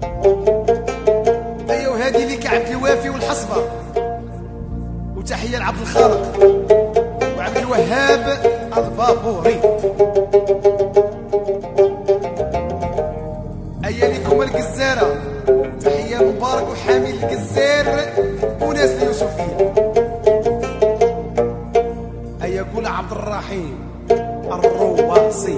ايوا هادي ليك عبد الوافي والحصبه، وتحيه لعبد الخالق وعبد الوهاب البابوري. ايا ليكم الجزاره، تحيه مبارك وحامي الجزار وناس اليوسفيه. ايا قول عبد الرحيم الرواصي.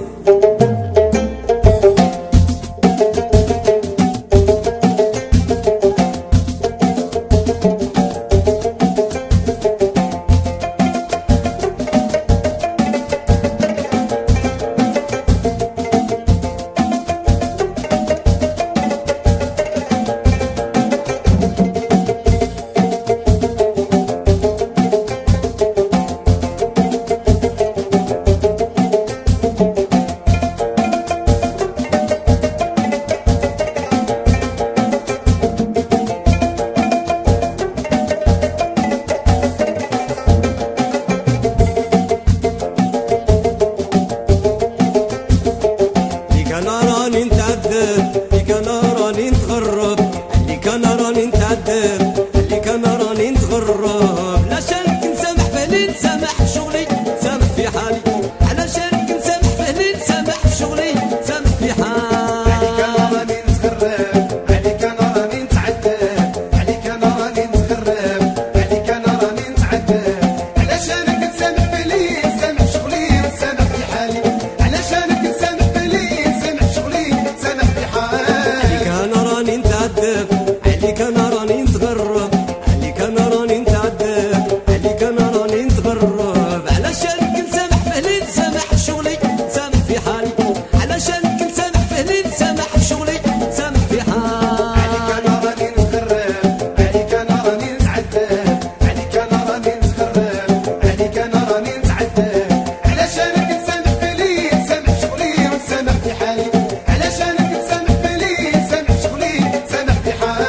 اللي كان راني نتغرب، علشان نسامح فهلي نسامح في شغلي نسامح في حالي، علشان نسامح فهلي نسامح في شغلي نسامح في حالي. عليك انا راني نتغرب، عليك انا راني نتعذب، عليك انا راني نتغرب، عليك انا راني نتعذب، علشانك نسامح فهلي نسامح في شغلي نسامح في حالي، علشانك نسامح فهلي نسامح في شغلي نسامح في حالي. عليك انا راني نتعذب، عليك انا راني نتغرب، عليك انا راني نتعذب، عليك انا راني نتغرب، علشانك نسامح فهلي نسامح في شغلي نسامح في حالي، علشانك نسامح فهلي نسامح في شغلي نسامح في حالي. عليك انا راني نتغرب، عليك انا راني نتعذب، عليك انا راني نتغرب، عليك انا راني نتعذب، علشانك نسامح فهلي نسامح في شغلي ونسامح في حالي، علشانك نسامح فهلي نسامح في شغلي نسامح في حالي.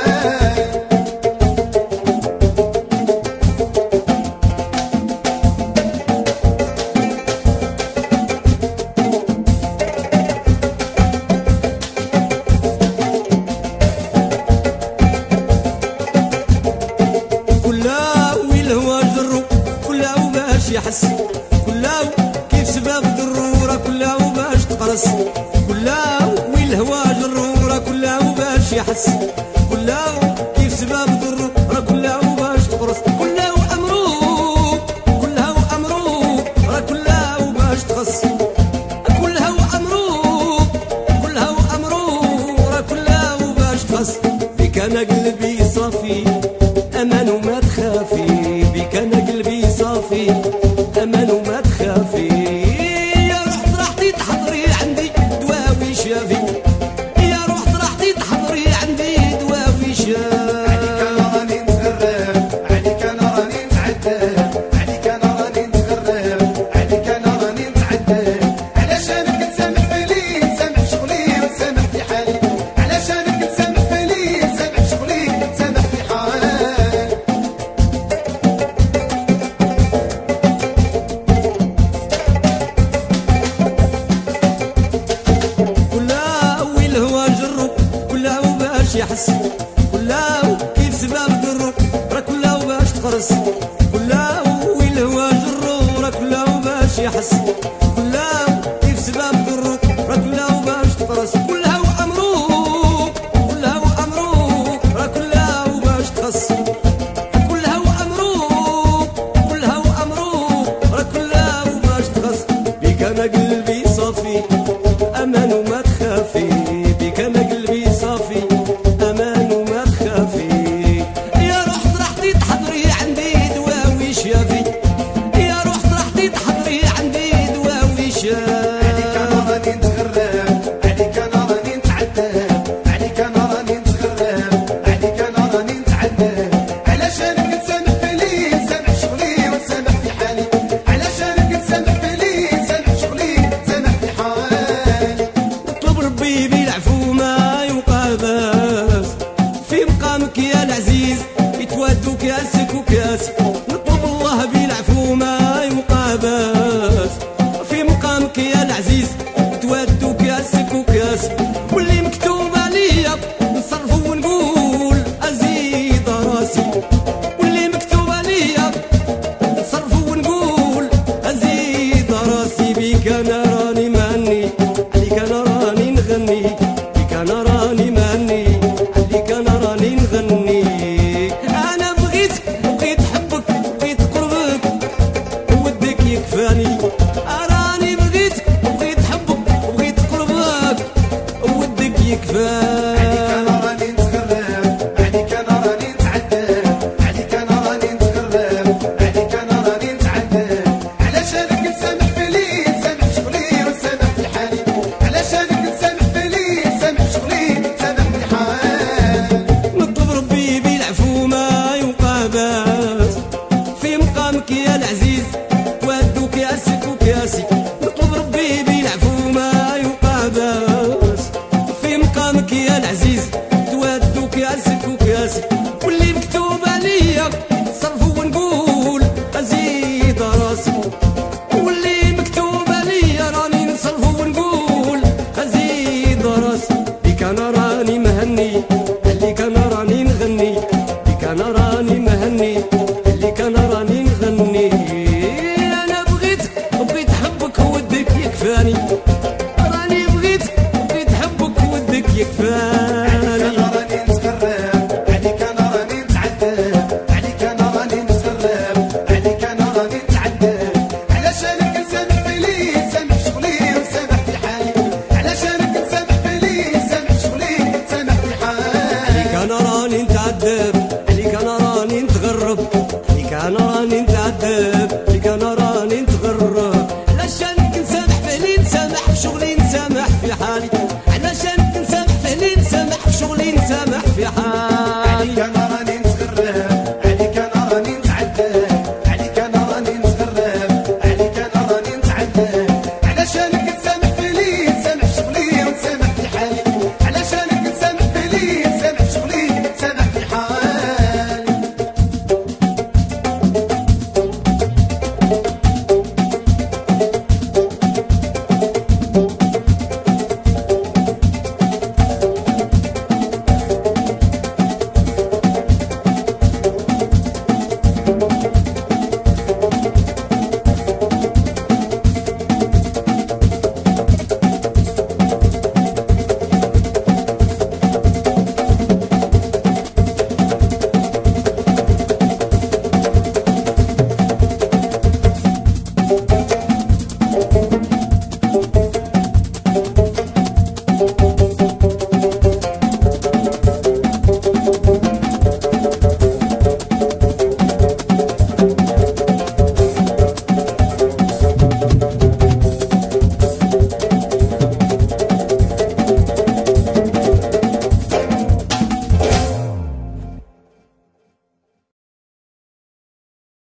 كلاو الهوى جرو كلاو باش يحس، كلاو كيف سباب ضرورة كلاو باش تقرص، كلاو الهوى جرورة كلاو باش يحس، كلاو كيف سباب ضرورة كلاو باش تقرص، كلاو أمروك كلاو أمروك راه كلاو باش تخص، كلاو أمروك كلاو أمروك راه كلاو باش تخص. بك أنا قلبي صافي أمان وما تخافي، بك أنا قلبي صافي أمان وما تخافي، يا رحت راحتي تحضري عندي دواوي شافي، يا رحت راحتي تحضري عندي دواوي شافي. عليك انا راني نتغرب، عليك انا راني نتعذب، عليك انا راني نتغرب، عليك انا راني نتعذب، علشانك نسامح فهلي نسامح في شغلي ونسامح في حالي، علشانك نسامح فهلي نسامح في شغلي نسامح في حالي. كلاو الهوى جرو كلاو باش يحس، كلاو كيف سباب ضرو راه كلاو باش تقرص، كلاو الهوى جرو راه كلاو باش يحس، كلاو كيف سباب ضرو راه كلاو باش تقرص، كلاو أمروك كلاو أمروك راه كلاو باش تخص، كلاو أمروك كلاو أمروك راه كلاو باش تخص. بك أنا قلبي صافي أمان وما تخافي، بك أنا قلبي صافي أمان وما تخافي، يا رحت راحتي تحضري عندي دواوي شافي، يا رحت راحتي تحضري عندي دواوي شافي. عليك انا راني نتغرب، عليك انا راني نتعذب، عليك انا راني نتغرب، عليك انا راني نتعذب، علشانك نسامح فهلي نسامح في شغلي ونسامح في حالي، علشانك نسامح فهلي نسامح في شغلي نسامح في حالي. نطلب ربي بالعفو ما يقابس، في مقامك يا العزيز يتوادوا كاسك وكاسي، نطلب الله بالعفو ما يقابس، في مقامك يا العزيز يتوادوا كاسك وكاسي، واللي مكتوب عليا نصرف يكفاني راني بغيت حبك ودك يكفاني راني نتغرب عليك انا راني نتعذب عليك انا راني نتغرب عليك انا راني نتعذب علشانك نسامح في لي نسامح شغلي ونسامح في حالي علشانك نسامح في لي نسامح شغلي نسامح في حالي عليك انا راني نتعذب عليك انا راني نتغرب عليك انا راني نتعذب عليك انا راني نتغرب علشانك نسامح في لي نسامح في شغلي نسامح في حالي